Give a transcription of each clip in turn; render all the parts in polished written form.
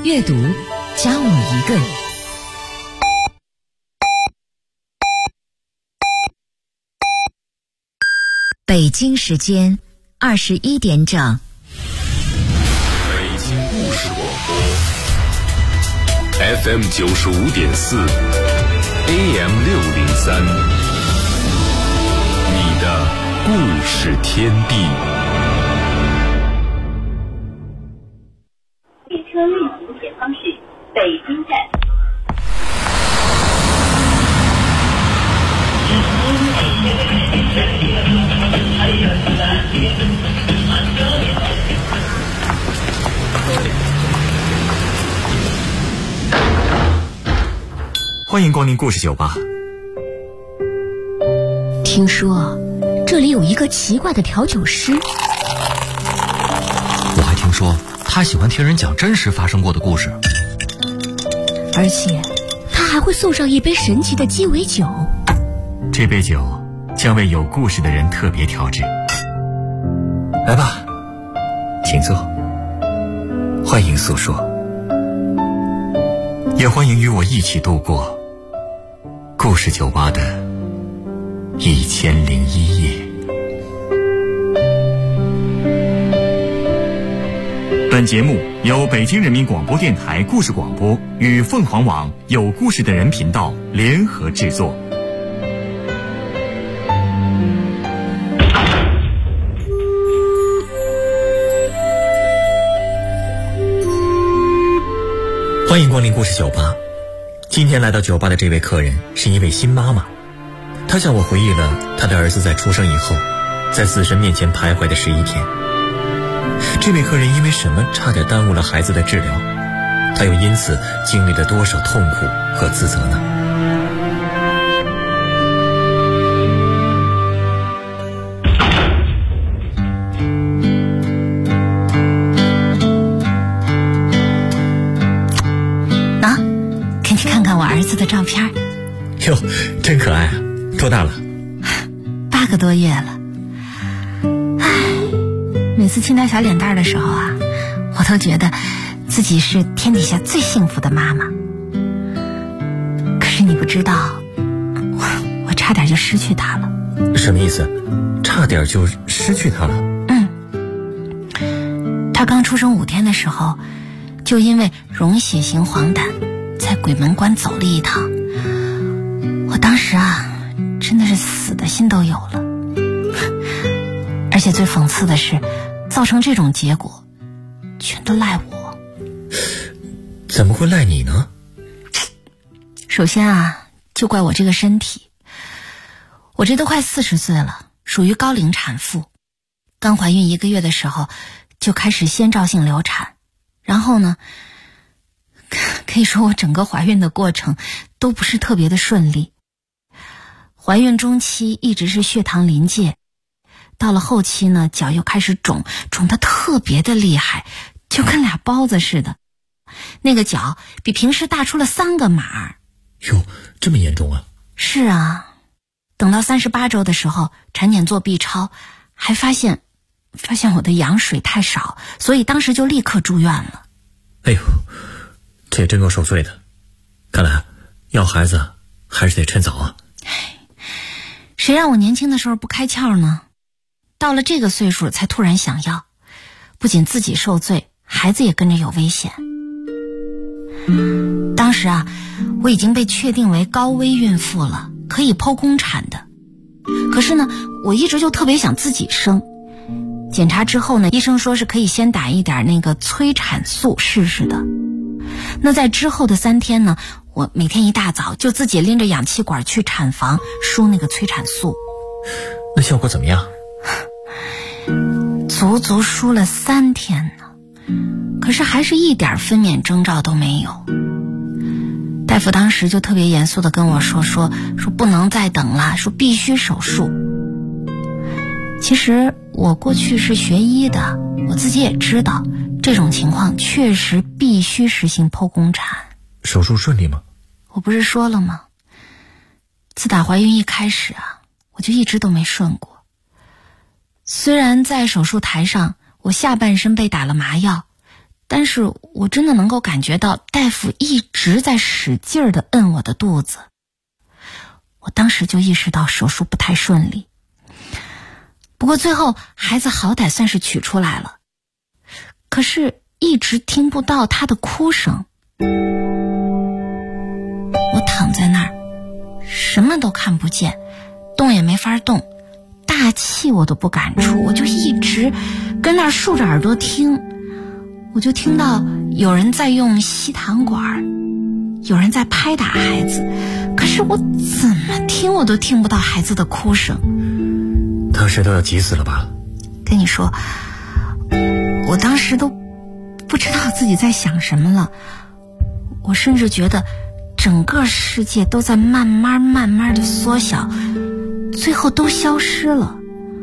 阅读教你一个。北京时间21点整。 北京故事广播 FM 95.4 AM 603，你的故事天地。 列车运行前方是北京站。 欢迎光临故事酒吧。 听说这里有一个奇怪的调酒师， 我还听说他喜欢听人讲真实发生过的故事， 而且他还会送上一杯神奇的鸡尾酒。 这杯酒将为有故事的人特别调制。来吧，请坐，欢迎诉说，也欢迎与我一起度过故事酒吧的1001夜。本节目由北京人民广播电台故事广播与凤凰网有故事的人频道联合制作。欢迎光临故事酒吧。今天来到酒吧的这位客人是一位新妈妈，她向我回忆了她的儿子在出生以后在死神面前徘徊的11天。这位客人因为什么差点耽误了孩子的治疗？他又因此经历了多少痛苦和自责呢？ 儿子的照片， 哟，真可爱啊！多大了 ？8个多月了。唉，每次亲他小脸蛋的时候啊，我都觉得自己是天底下最幸福的妈妈。可是你不知道，我差点就失去他了。 什么意思？差点就失去他了？ 他刚出生5天的时候，就因为溶血型黄疸在鬼门关走了一趟。我当时啊，真的是死的心都有了。而且最讽刺的是，造成这种结果全都赖我。 怎么会赖你呢？ 首先啊，就怪我这个身体。我这都快40岁了，属于高龄产妇。刚怀孕1个月的时候就开始先兆性流产，然后呢，可以说我整个怀孕的过程都不是特别的顺利。怀孕中期一直是血糖临界，到了后期呢，脚又开始肿得特别的厉害，就跟俩包子似的。那个脚比平时大出了3个码。 哟，这么严重啊？是啊，等到38周的时候，产检做 B 超，还发现我的羊水太少，所以当时就立刻住院了。 哎呦，这也真够受罪的。看来要孩子还是得趁早啊。 谁让我年轻的时候不开窍呢？到了这个岁数才突然想要，不仅自己受罪，孩子也跟着有危险。当时啊，我已经被确定为高危孕妇了，可以剖宫产的。可是呢，我一直就特别想自己生。检查之后呢，医生说是可以先打一点那个催产素试试的。那在之后的3天呢，我每天一大早就自己拎着氧气管去产房输那个催产素。 那效果怎么样？ 足足输了3天呢，可是还是一点分娩征兆都没有。大夫当时就特别严肃地跟我说不能再等了，说必须手术。其实我过去是学医的，我自己也知道这种情况确实必须实行剖宫产。 手术顺利吗？ 我不是说了吗？自打怀孕一开始啊，我就一直都没顺过。虽然在手术台上我下半身被打了麻药， 但是我真的能够感觉到大夫一直在使劲地摁我的肚子。我当时就意识到手术不太顺利，不过最后孩子好歹算是取出来了，可是一直听不到他的哭声。我躺在那儿，什么都看不见，动也没法动，大气我都不敢出，我就一直跟那儿竖着耳朵听。我就听到有人在用吸糖管，有人在拍打孩子，可是我怎么听我都听不到孩子的哭声。 当时都要急死了吧？ 跟你说，我当时都不知道自己在想什么了，我甚至觉得整个世界都在慢慢的缩小，最后都消失了。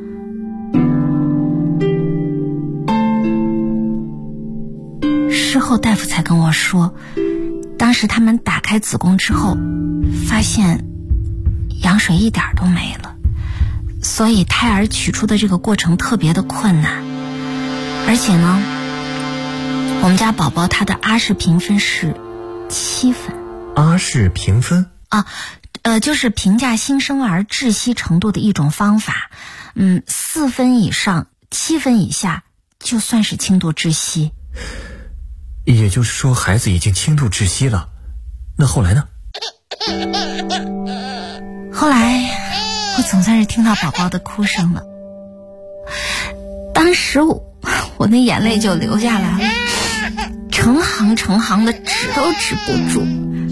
事后大夫才跟我说，当时他们打开子宫之后发现羊水一点都没了，所以胎儿取出的这个过程特别的困难。而且呢，我们家宝宝他的阿氏评分是7分。 阿氏评分啊，就是评价新生儿窒息程度的一种方法。4分以上7分以下就算是轻度窒息。 也就是说孩子已经轻度窒息了，那后来呢？ 后来我总算是听到宝宝的哭声了，当时我那眼泪就流下来了，成行的止都止不住。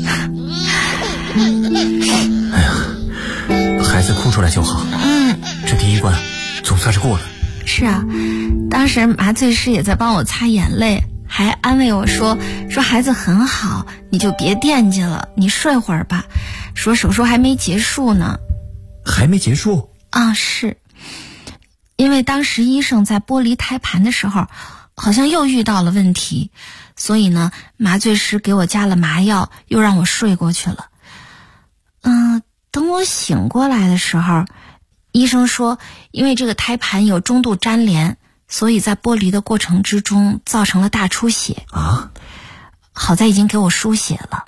哎呀，孩子哭出来就好。这第一关总算是过了。 是啊，当时麻醉师也在帮我擦眼泪，还安慰我说孩子很好，你就别惦记了，你睡会儿吧，说手术还没结束呢。 还没结束？ 啊，是因为当时医生在剥离胎盘的时候好像又遇到了问题，所以呢麻醉师给我加了麻药，又让我睡过去了。等我醒过来的时候，医生说因为这个胎盘有中度粘连，所以在剥离的过程之中造成了大出血啊。 好在已经给我输血了。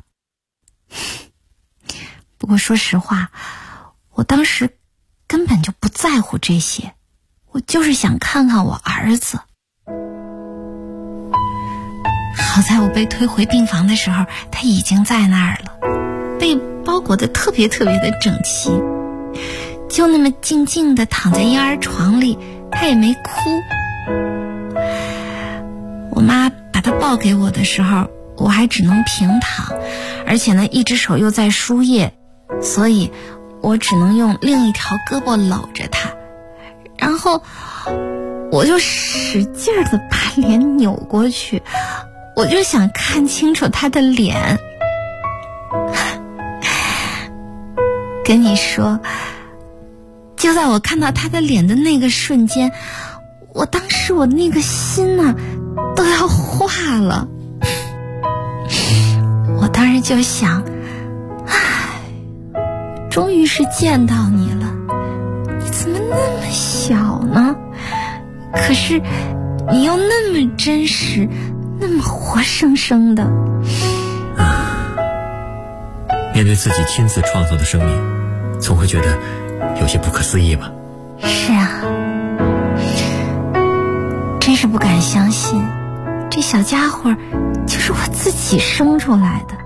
不过说实话，我当时根本就不在乎这些，我就是想看看我儿子。好在我被推回病房的时候，他已经在那儿了，被包裹得特别的整齐，就那么静静地躺在婴儿床里，他也没哭。我妈把他抱给我的时候，我还只能平躺，而且呢一只手又在输液，所以我只能用另一条胳膊搂着他，然后我就使劲地把脸扭过去，我就想看清楚他的脸。跟你说，就在我看到他的脸的那个瞬间，我当时我那个心啊都要化了。我当时就想，终于是见到你了，你怎么那么小呢？可是你又那么真实，那么活生生的。 面对自己亲自创造的生命，总会觉得有些不可思议吧。 是啊，真是不敢相信，这小家伙就是我自己生出来的。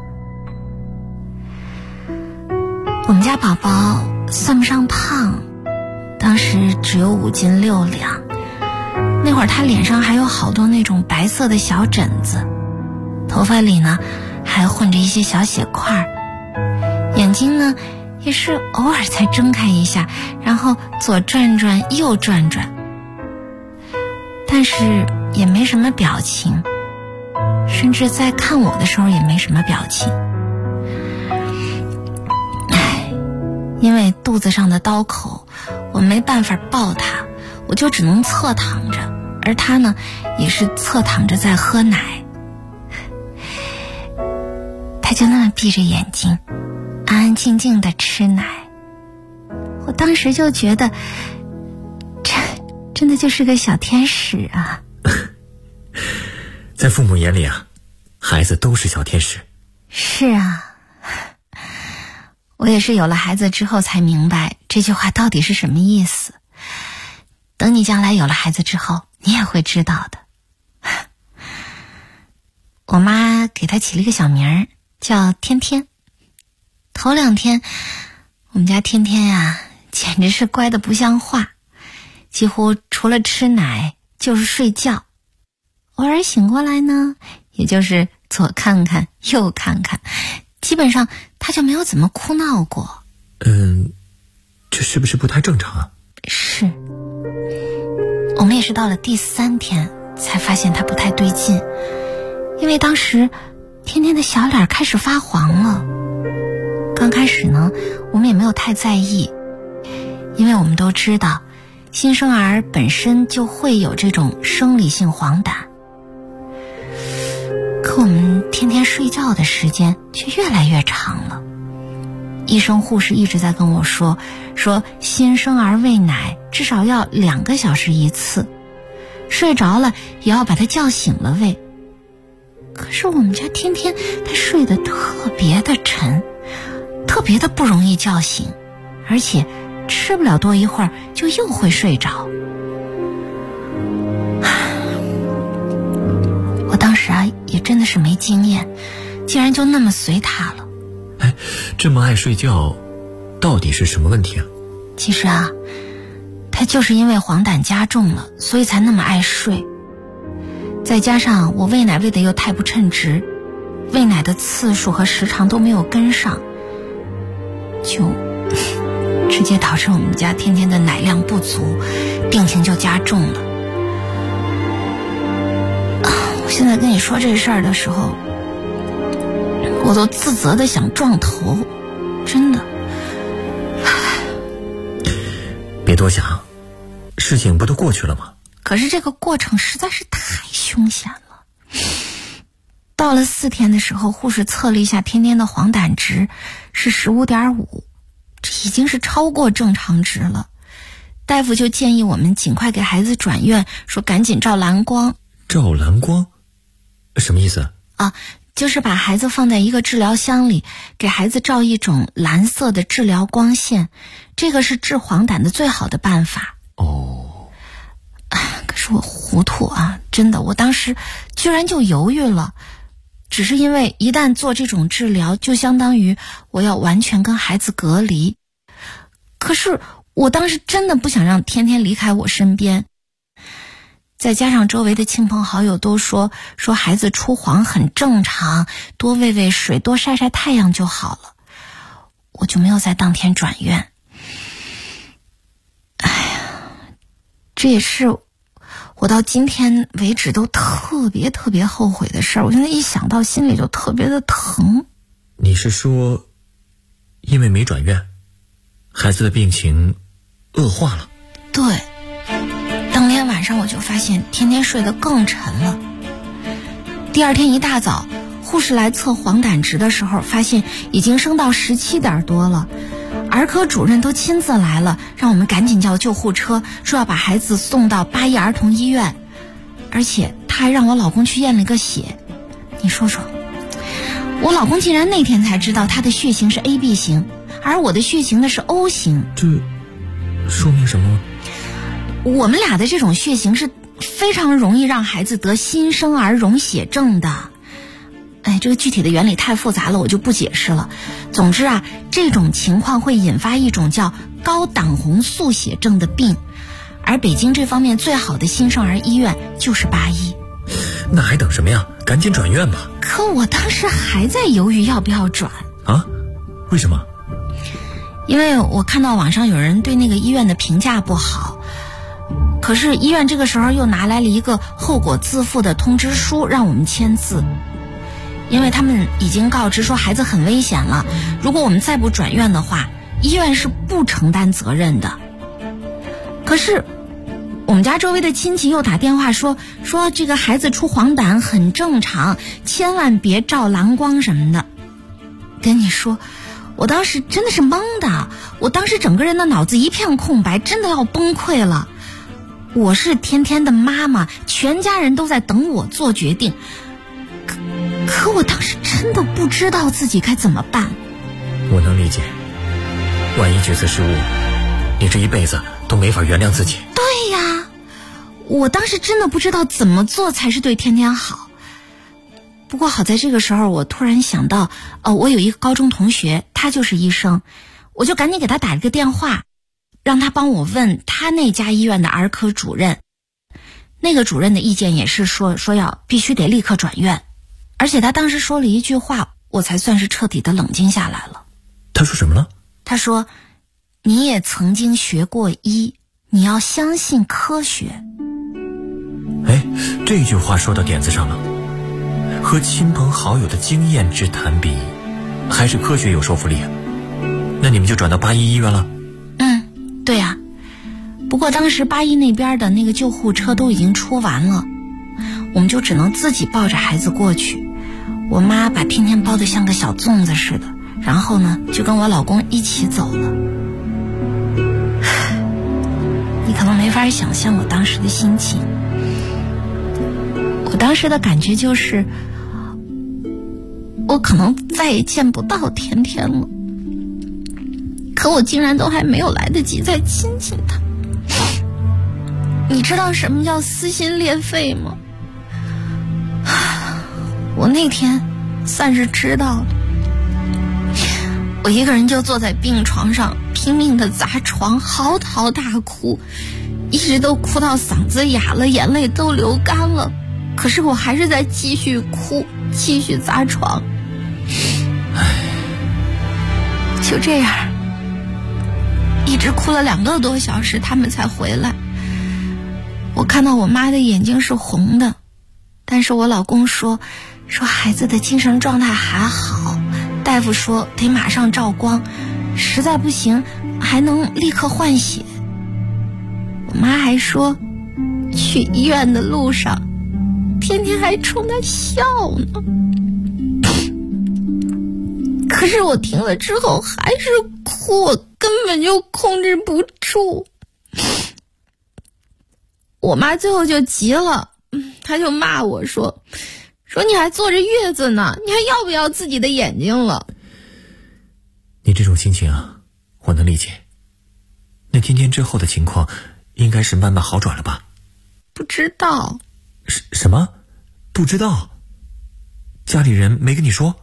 我们家宝宝算不上胖，当时只有5斤6两。那会儿他脸上还有好多那种白色的小疹子，头发里呢还混着一些小血块，眼睛呢也是偶尔才睁开一下，然后左转转右转转，但是也没什么表情，甚至在看我的时候也没什么表情。因为肚子上的刀口，我没办法抱他，我就只能侧躺着，而他呢也是侧躺着在喝奶。他就那么闭着眼睛安安静静地吃奶，我当时就觉得这真的就是个小天使啊。 在父母眼里啊，孩子都是小天使。 是啊，我也是有了孩子之后才明白这句话到底是什么意思。等你将来有了孩子之后，你也会知道的。我妈给他起了一个小名儿，叫天天。头2天，我们家天天呀，简直是乖得不像话，几乎除了吃奶就是睡觉。偶尔醒过来呢，也就是左看看右看看，基本上他就没有怎么哭闹过。 这是不是不太正常啊？ 是，我们也是到了第3天才发现他不太对劲，因为当时天天的小脸开始发黄了。刚开始呢，我们也没有太在意，因为我们都知道新生儿本身就会有这种生理性黄疸。可我们天天睡觉的时间却越来越长了。医生护士一直在跟我说新生儿喂奶至少要2个小时一次，睡着了也要把他叫醒了喂。可是我们家天天他睡得特别的沉，特别的不容易叫醒，而且吃不了多一会儿就又会睡着。我当时啊也真的是没经验，竟然就那么随他了。 这么爱睡觉到底是什么问题啊？ 其实啊，他就是因为黄疸加重了，所以才那么爱睡。再加上我喂奶喂得又太不称职，喂奶的次数和时长都没有跟上，就直接导致我们家天天的奶量不足，病情就加重了。我现在跟你说这事儿的时候，我都自责的想撞头，真的。 别多想，事情不都过去了吗？ 可是这个过程实在是太凶险了。到了4天的时候，护士测了一下天天的黄疸值是15.5，这已经是超过正常值了。大夫就建议我们尽快给孩子转院，说赶紧照蓝光。 照蓝光？什么意思啊？就是把孩子放在一个治疗箱里，给孩子照一种蓝色的治疗光线，这个是治黄疸的最好的办法。可是我糊涂啊，真的，我当时居然就犹豫了，只是因为一旦做这种治疗，就相当于我要完全跟孩子隔离。可是我当时真的不想让天天离开我身边，再加上周围的亲朋好友都说孩子出黄很正常，多喂喂水，多晒晒太阳就好了，我就没有在当天转院。这也是我到今天为止都特别后悔的事儿，我现在一想到心里就特别的疼。 你是说因为没转院，孩子的病情恶化了？ 对，当天晚上我就发现天天睡得更沉了。第2天一大早，护士来测黄疸值的时候，发现已经升到17点多了。儿科主任都亲自来了，让我们赶紧叫救护车，说要把孩子送到8一儿童医院。而且他还让我老公去验了个血。你说说，我老公竟然那天才知道他的血型是 AB 型，而我的血型的是 O 型。 这说明什么吗？ 我们俩的这种血型是非常容易让孩子得新生儿溶血症的。这个具体的原理太复杂了，我就不解释了。总之啊，这种情况会引发一种叫高胆红素血症的病，而北京这方面最好的新生儿医院就是8一。 那还等什么呀？赶紧转院吧。 可我当时还在犹豫要不要转啊？为什么？ 因为我看到网上有人对那个医院的评价不好，可是医院这个时候又拿来了一个后果自负的通知书让我们签字。因为他们已经告知说孩子很危险了，如果我们再不转院的话，医院是不承担责任的。可是我们家周围的亲戚又打电话说这个孩子出黄疸很正常，千万别照蓝光什么的。跟你说，我当时真的是懵的，我当时整个人的脑子一片空白，真的要崩溃了。 我是天天的妈妈，全家人都在等我做决定。可我当时真的不知道自己该怎么办。 我能理解，万一决策失误，你这一辈子都没法原谅自己。 对呀，我当时真的不知道怎么做才是对天天好。不过好在这个时候我突然想到，我有一个高中同学，他就是医生，我就赶紧给他打了个电话，让他帮我问他那家医院的儿科主任。那个主任的意见也是说要必须得立刻转院，而且他当时说了一句话，我才算是彻底的冷静下来了。 他说什么了？ 他说，你也曾经学过医，你要相信科学。 这句话说到点子上了。和亲朋好友的经验之谈比，还是科学有说服力啊。那你们就转到八一医院了？ 对啊。不过当时八一那边的那个救护车都已经出完了，我们就只能自己抱着孩子过去。我妈把天天包得像个小粽子似的，然后呢就跟我老公一起走了。你可能没法想象我当时的心情。我当时的感觉就是，我可能再也见不到天天了，可我竟然都还没有来得及再亲亲他。你知道什么叫撕心裂肺吗？我那天算是知道了。我一个人就坐在病床上拼命的砸床，嚎啕大哭，一直都哭到嗓子哑了，眼泪都流干了，可是我还是在继续哭，继续砸床。就这样一直哭了2个多小时，他们才回来。我看到我妈的眼睛是红的，但是我老公说孩子的精神状态还好，大夫说得马上照光，实在不行还能立刻换血。我妈还说去医院的路上天天还冲他笑呢。可是我听了之后还是哭，我根本就控制不住。我妈最后就急了，她就骂我说你还坐着月子呢，你还要不要自己的眼睛了？ 你这种心情啊，我能理解。那天天之后的情况应该是慢慢好转了吧？ 不知道。 什么？不知道？家里人没跟你说？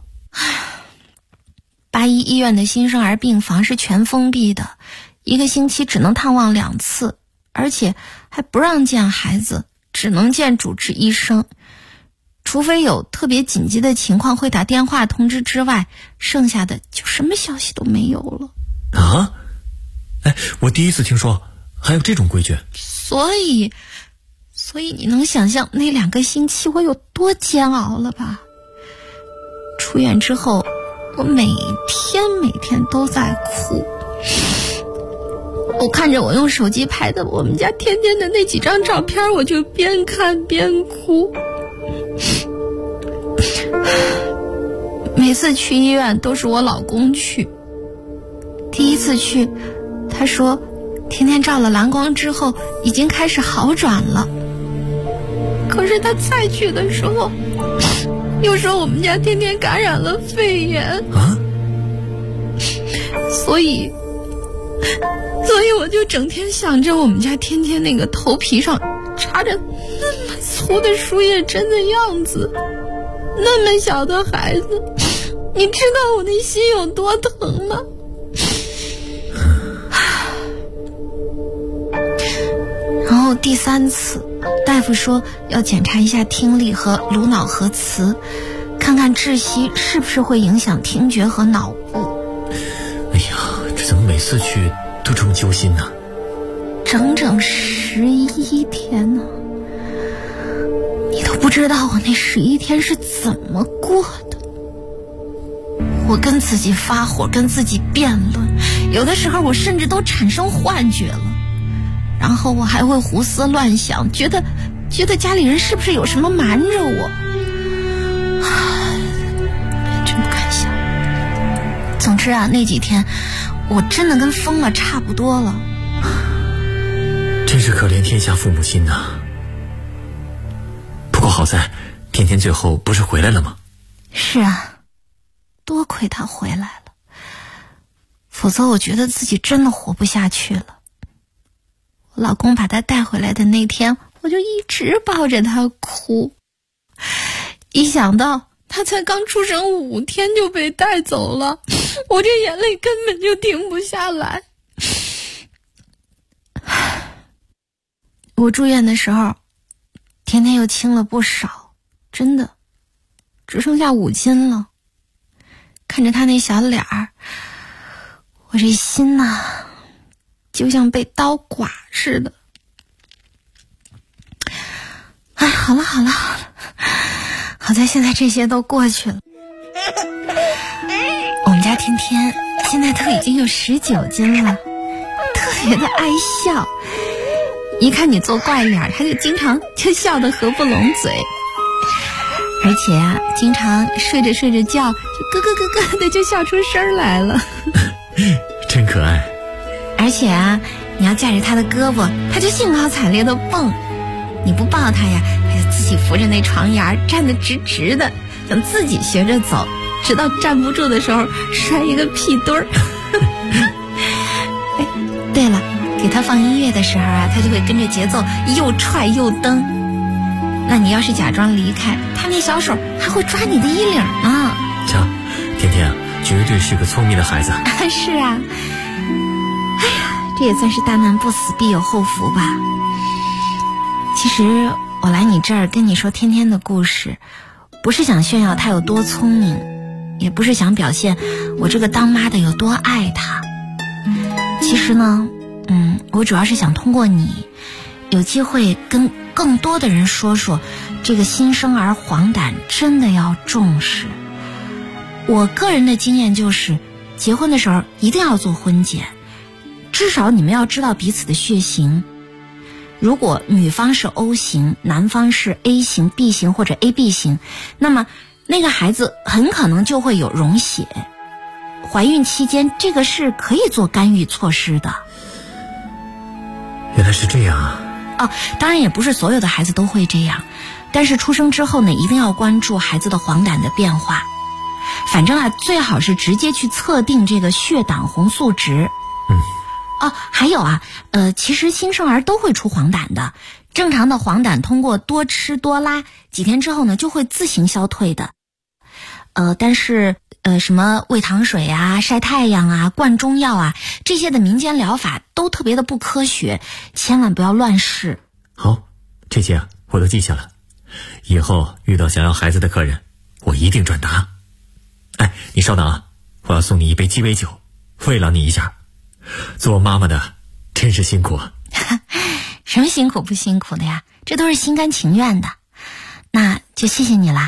八一医院的新生儿病房是全封闭的，1个星期只能探望2次，而且还不让见孩子，只能见主治医生。除非有特别紧急的情况会打电话通知之外，剩下的就什么消息都没有了。 啊？我第一次听说还有这种规矩。 所以你能想象那2个星期我有多煎熬了吧？出院之后我每天都在哭。我看着我用手机拍的我们家天天的那几张照片，我就边看边哭。每次去医院都是我老公去。第一次去，他说天天照了蓝光之后已经开始好转了。可是他再去的时候又说我们家天天感染了肺炎啊，所以我就整天想着我们家天天那个头皮上插着那么粗的输液针的样子，那么小的孩子，你知道我的心有多疼吗？然后第3次大夫说要检查一下听力和颅脑核磁，看看窒息是不是会影响听觉和脑部。 哎呀，这怎么每次去都这么揪心呢？ 整整11天呢，你都不知道我那11天是怎么过的。我跟自己发火，跟自己辩论，有的时候我甚至都产生幻觉了，然后我还会胡思乱想，觉得家里人是不是有什么瞒着我。真不敢想。总之啊，那几天我真的跟疯了差不多了。 这真是可怜天下父母心呐。不过好在天天最后不是回来了吗？ 是啊，多亏他回来了，否则我觉得自己真的活不下去了。我老公把他带回来的那天，我就一直抱着他哭，一想到他才刚出生5天就被带走了，我这眼泪根本就停不下来。我住院的时候，天天又轻了不少，真的只剩下5斤了。看着他那小脸儿，我这心呐，就像被刀剐似的。哎，好了，好在现在这些都过去了。我们家天天现在都已经有19斤了，特别的爱笑，一看你做怪脸，他就经常就笑得合不拢嘴，而且啊，经常睡着睡着觉就咯咯咯咯的就笑出声来了。 真可爱。 而且啊，你要架着他的胳膊，他就兴高采烈的蹦，你不抱他呀，他就自己扶着那床沿站得直直的，想自己学着走，直到站不住的时候摔一个屁墩儿。哎，对了，给他放音乐的时候啊，他就会跟着节奏又踹又蹬。那你要是假装离开，他那小手还会抓你的衣领呢。 瞧，天天啊，绝对是个聪明的孩子。 是啊，哎呀，这也算是大难不死必有后福吧。其实我来你这儿跟你说天天的故事，不是想炫耀他有多聪明，也不是想表现我这个当妈的有多爱他。其实呢，我主要是想通过你，有机会跟更多的人说说，这个新生儿黄疸真的要重视。我个人的经验就是，结婚的时候一定要做婚检，至少你们要知道彼此的血型。如果女方是 O 型，男方是 A 型、B 型或者 AB 型，那么那个孩子很可能就会有溶血。怀孕期间这个是可以做干预措施的。 原来是这样啊。 当然也不是所有的孩子都会这样，但是出生之后呢，一定要关注孩子的黄疸的变化。反正啊，最好是直接去测定这个血胆红素值。还有啊，其实新生儿都会出黄疸的，正常的黄疸通过多吃多拉，几天之后呢就会自行消退的。但是什么喂糖水啊、晒太阳啊、灌中药啊，这些的民间疗法都特别的不科学，千万不要乱试。 好，这些啊我都记下了，以后遇到想要孩子的客人，我一定转达。哎，你稍等啊，我要送你一杯鸡尾酒，慰劳你一下。做妈妈的真是辛苦啊。 什么辛苦不辛苦的呀，这都是心甘情愿的。那就谢谢你啦。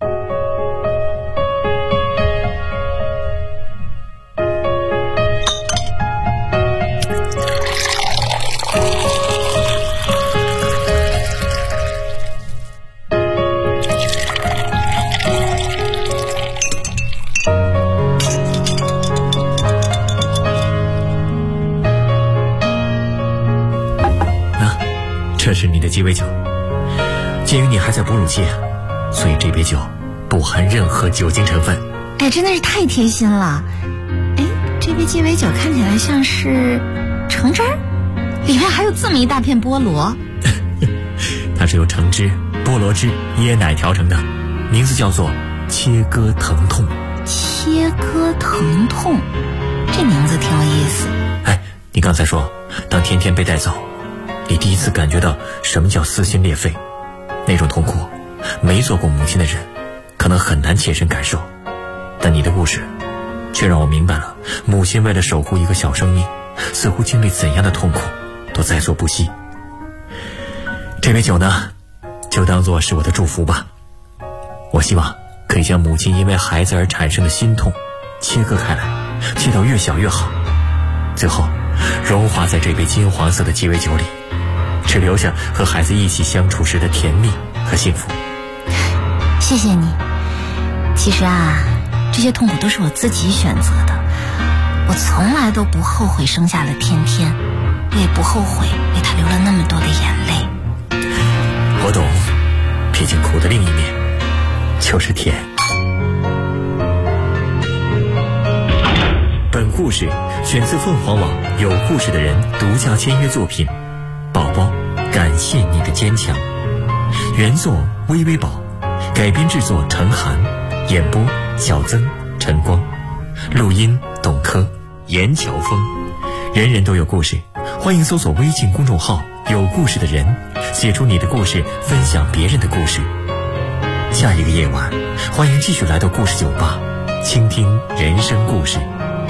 这是你的鸡尾酒，鉴于你还在哺乳期，所以这杯酒不含任何酒精成分。 哎，真的是太贴心了。哎，这杯鸡尾酒看起来像是橙汁儿，里面还有这么一大片菠萝。 它是由橙汁、菠萝汁、椰奶调成的，名字叫做切割疼痛。 切割疼痛，这名字挺有意思。 哎，你刚才说当天天被带走，你第一次感觉到什么叫撕心裂肺，那种痛苦没做过母亲的人可能很难切身感受，但你的故事却让我明白了，母亲为了守护一个小生命，似乎经历怎样的痛苦都在所不惜。这杯酒呢，就当作是我的祝福吧。我希望可以将母亲因为孩子而产生的心痛切割开来，切到越小越好，最后融化在这杯金黄色的鸡尾酒里，只留下和孩子一起相处时的甜蜜和幸福。 谢谢你。其实啊，这些痛苦都是我自己选择的，我从来都不后悔生下了天天。 我也不后悔为他流了那么多的眼泪。 我懂，毕竟苦的另一面就是甜。本故事选自凤凰网有故事的人独家签约作品《宝宝，感谢你的坚强》，原作微微宝，改编制作陈涵，演播小曾、陈光，录音董珂、严乔峰。人人都有故事，欢迎搜索微信公众号有故事的人，写出你的故事，分享别人的故事。下一个夜晚，欢迎继续来到故事酒吧，倾听人生故事。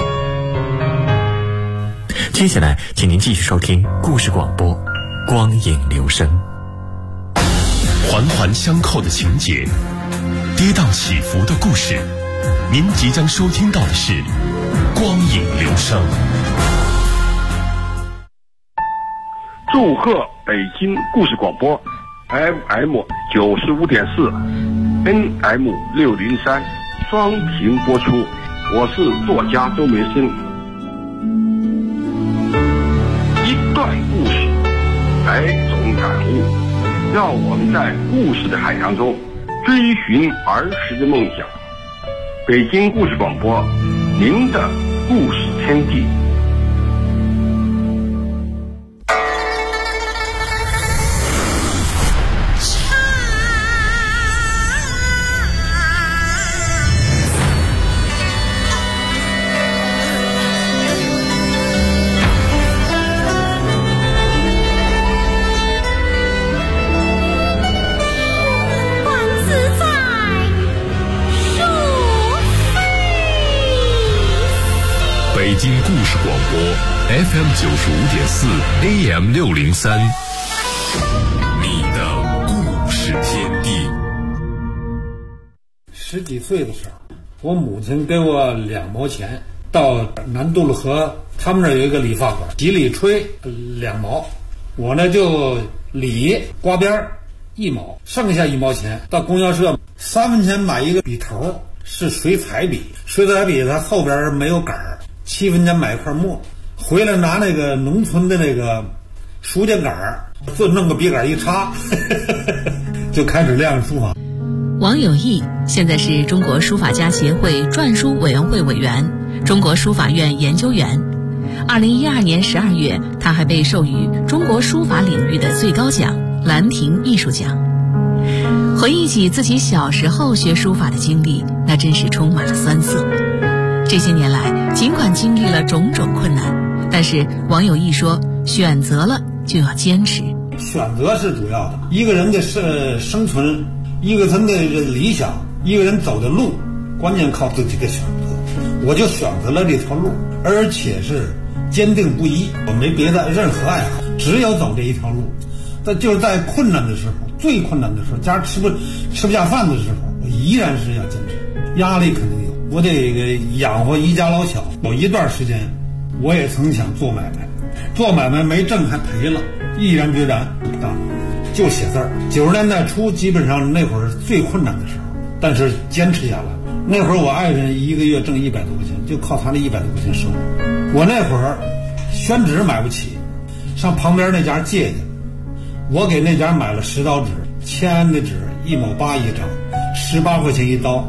接下来请您继续收听故事广播，光影留声。 环环相扣的情节，跌宕起伏的故事，您即将收听到的是光影留声。 祝贺北京故事广播 FM 95.4 NM 603双屏播出，我是作家周梅生。一段故事，百种感悟，让我们在故事的海洋中追寻儿时的梦想。北京故事广播，您的故事天地。 北京故事广播 FM 95.4 AM 603，你的故事天地。 10几岁的时候，我母亲给我2毛钱，到南渡路河，他们那儿有一个理发馆，洗理吹2毛，我呢就理刮边1毛，剩下1毛钱到供销社3分钱买一个笔头，是水彩笔，水彩笔它后边没有杆儿，7分钱买一块墨，回来拿那个农村的那个书架杆儿，就弄个笔杆一插就开始练书法。 王有义现在是中国书法家协会篆书委员会委员、中国书法院研究员。2012年12月，他还被授予中国书法领域的最高奖兰亭艺术奖。回忆起自己小时候学书法的经历，那真是充满了酸涩。这些年来，尽管经历了种种困难，但是王有义说，选择了就要坚持。 选择是主要的，一个人的生存，一个人的理想，一个人走的路，关键靠自己的选择。我就选择了这条路，而且是坚定不移，我没别的任何爱好，只有走这一条路。但就是在困难的时候，最困难的时候，家吃不下饭的时候，我依然是要坚持。压力肯定有，我得养活一家老小。有一段时间，我也曾想做买卖，做买卖没挣还赔了，毅然决然啊，就写字儿。90年代初，基本上那会儿最困难的时候，但是坚持下来。那会儿我爱人一个月挣100多块钱，就靠他那100多块钱生活。我那会儿宣纸买不起，上旁边那家借去，我给那家买了10刀纸，签的纸1毛8一张，18块钱一刀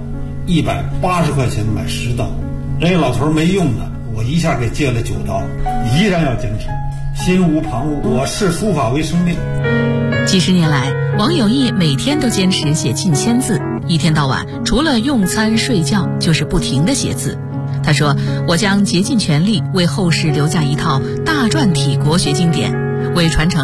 ，180块钱买10刀。人家老头没用的，我一下给借了9刀，依然要坚持，心无旁骛。我视书法为生命。 几十年来，王有义每天都坚持写近1000字，一天到晚除了用餐睡觉就是不停地写字。他说，我将竭尽全力为后世留下一套大篆体国学经典，为传承